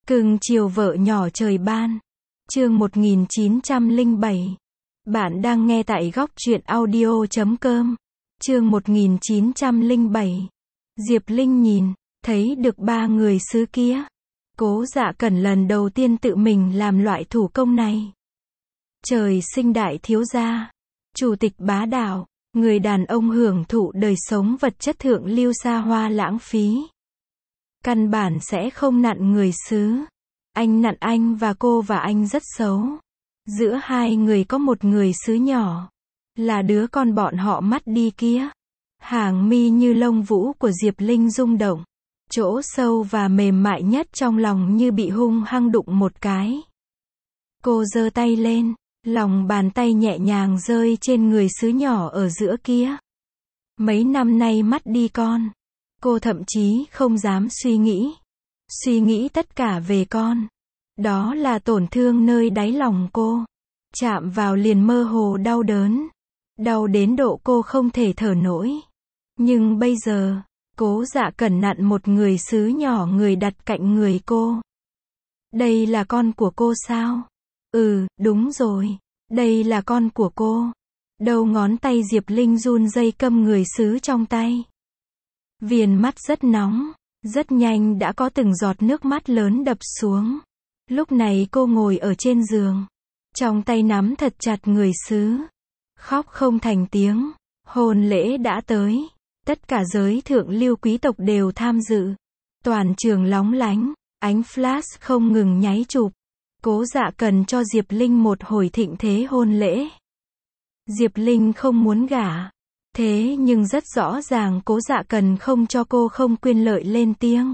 Cưng chiều vợ nhỏ trời ban. Chương 1907. Bạn đang nghe tại góc truyện audio.com. Chương 1907. Diệp Linh nhìn, thấy được ba người xứ kia. Cố Dạ Cẩn lần đầu tiên tự mình làm loại thủ công này. Trời sinh đại thiếu gia, chủ tịch bá đạo, người đàn ông hưởng thụ đời sống vật chất thượng lưu xa hoa lãng phí. Căn bản sẽ không nặn người xứ. Anh nặn anh và anh rất xấu. Giữa hai người có một người xứ nhỏ. Là đứa con bọn họ mắt đi kia. Hàng mi như lông vũ của Diệp Linh rung động. Chỗ sâu và mềm mại nhất trong lòng như bị hung hăng đụng một cái. Cô giơ tay lên, lòng bàn tay nhẹ nhàng rơi trên người xứ nhỏ ở giữa kia. Mấy năm nay mắt đi con. Cô thậm chí không dám suy nghĩ tất cả về con. Đó là tổn thương nơi đáy lòng cô. Chạm vào liền mơ hồ đau đớn. Đau đến độ cô không thể thở nổi. Nhưng bây giờ, Cố Dạ Cẩn nặn một người xứ nhỏ người đặt cạnh người cô. Đây là con của cô sao? Ừ, đúng rồi. Đây là con của cô. Đầu ngón tay Diệp Linh run dây câm người xứ trong tay. Viền mắt rất nóng, rất nhanh đã có từng giọt nước mắt lớn đập xuống. Lúc này cô ngồi ở trên giường, trong tay nắm thật chặt người xứ, khóc không thành tiếng. Hôn lễ đã tới, tất cả giới thượng lưu quý tộc đều tham dự. Toàn trường lóng lánh, ánh flash không ngừng nháy chụp. Cố Dạ Cẩn cho Diệp Linh một hồi thịnh thế hôn lễ. Diệp Linh không muốn gả. Thế nhưng rất rõ ràng Cố Dạ Cẩn không cho cô không quyền lợi lên tiếng.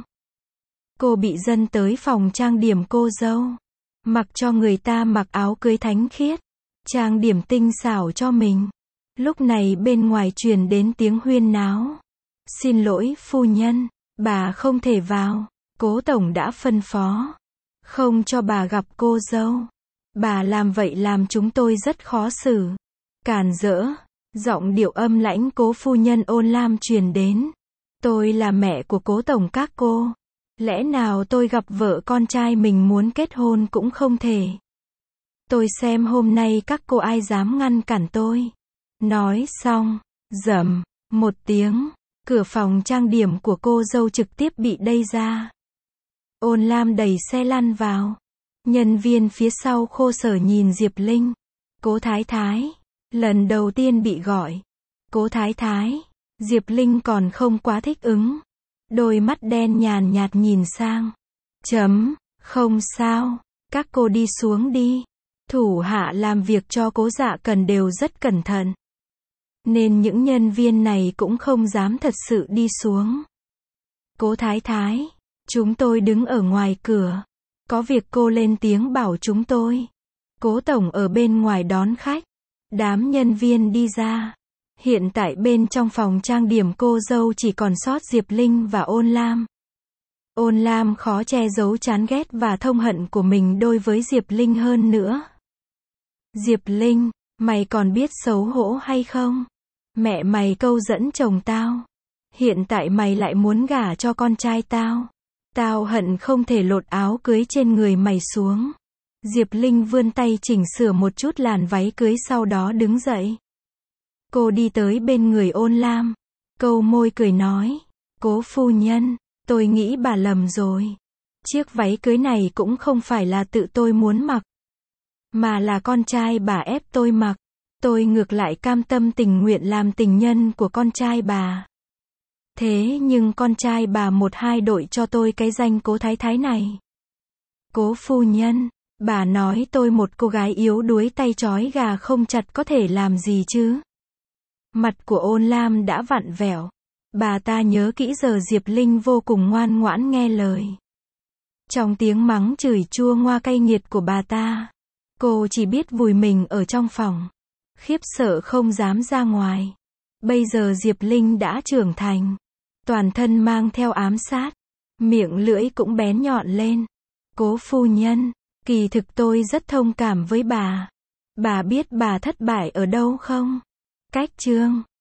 Cô bị dẫn tới phòng trang điểm cô dâu. Mặc cho người ta mặc áo cưới thánh khiết. Trang điểm tinh xảo cho mình. Lúc này bên ngoài truyền đến tiếng huyên náo. Xin lỗi phu nhân, bà không thể vào. Cố tổng đã phân phó. Không cho bà gặp cô dâu. Bà làm vậy làm chúng tôi rất khó xử. Càn rỡ. Giọng điệu âm lãnh Cố phu nhân ôn lam truyền đến. Tôi là mẹ của Cố tổng các cô. Lẽ nào tôi gặp vợ con trai mình muốn kết hôn cũng không thể. Tôi xem hôm nay các cô ai dám ngăn cản tôi. Nói xong, rầm, một tiếng, cửa phòng trang điểm của cô dâu trực tiếp bị đẩy ra. Ôn lam đẩy xe lăn vào. Nhân viên phía sau khô sở nhìn Diệp Linh. Cố thái thái. Lần đầu tiên bị gọi. Cố thái thái. Diệp Linh còn không quá thích ứng. Đôi mắt đen nhàn nhạt nhìn sang. Không sao. Các cô đi xuống đi. Thủ hạ làm việc cho Cố Dạ Cẩn đều rất cẩn thận. Nên những nhân viên này cũng không dám thật sự đi xuống. Cố thái thái. Chúng tôi đứng ở ngoài cửa. Có việc cô lên tiếng bảo chúng tôi. Cố tổng ở bên ngoài đón khách. Đám nhân viên đi ra. Hiện tại bên trong phòng trang điểm cô dâu chỉ còn sót Diệp Linh và Ôn Lam. Ôn Lam khó che giấu chán ghét và thông hận của mình đối với Diệp Linh hơn nữa. Diệp Linh, mày còn biết xấu hổ hay không? Mẹ mày câu dẫn chồng tao. Hiện tại mày lại muốn gả cho con trai tao. Tao hận không thể lột áo cưới trên người mày xuống. Diệp Linh vươn tay chỉnh sửa một chút làn váy cưới sau đó đứng dậy. Cô đi tới bên người Ôn Lam. Câu môi cười nói. Cố phu nhân, tôi nghĩ bà lầm rồi. Chiếc váy cưới này cũng không phải là tự tôi muốn mặc. Mà là con trai bà ép tôi mặc. Tôi ngược lại cam tâm tình nguyện làm tình nhân của con trai bà. Thế nhưng con trai bà một hai đội cho tôi cái danh cố thái thái này. Cố phu nhân, bà nói tôi một cô gái yếu đuối tay trói gà không chặt có thể làm gì chứ? Mặt của Ôn Lam đã vặn vẹo. Bà ta nhớ kỹ giờ Diệp Linh vô cùng ngoan ngoãn nghe lời. Trong tiếng mắng chửi chua ngoa cay nghiệt của bà ta, cô chỉ biết vùi mình ở trong phòng. Khiếp sợ không dám ra ngoài. Bây giờ Diệp Linh đã trưởng thành. Toàn thân mang theo ám sát. Miệng lưỡi cũng bén nhọn lên. Cố phu nhân, kỳ thực tôi rất thông cảm với bà. Bà biết bà thất bại ở đâu không? Cách chương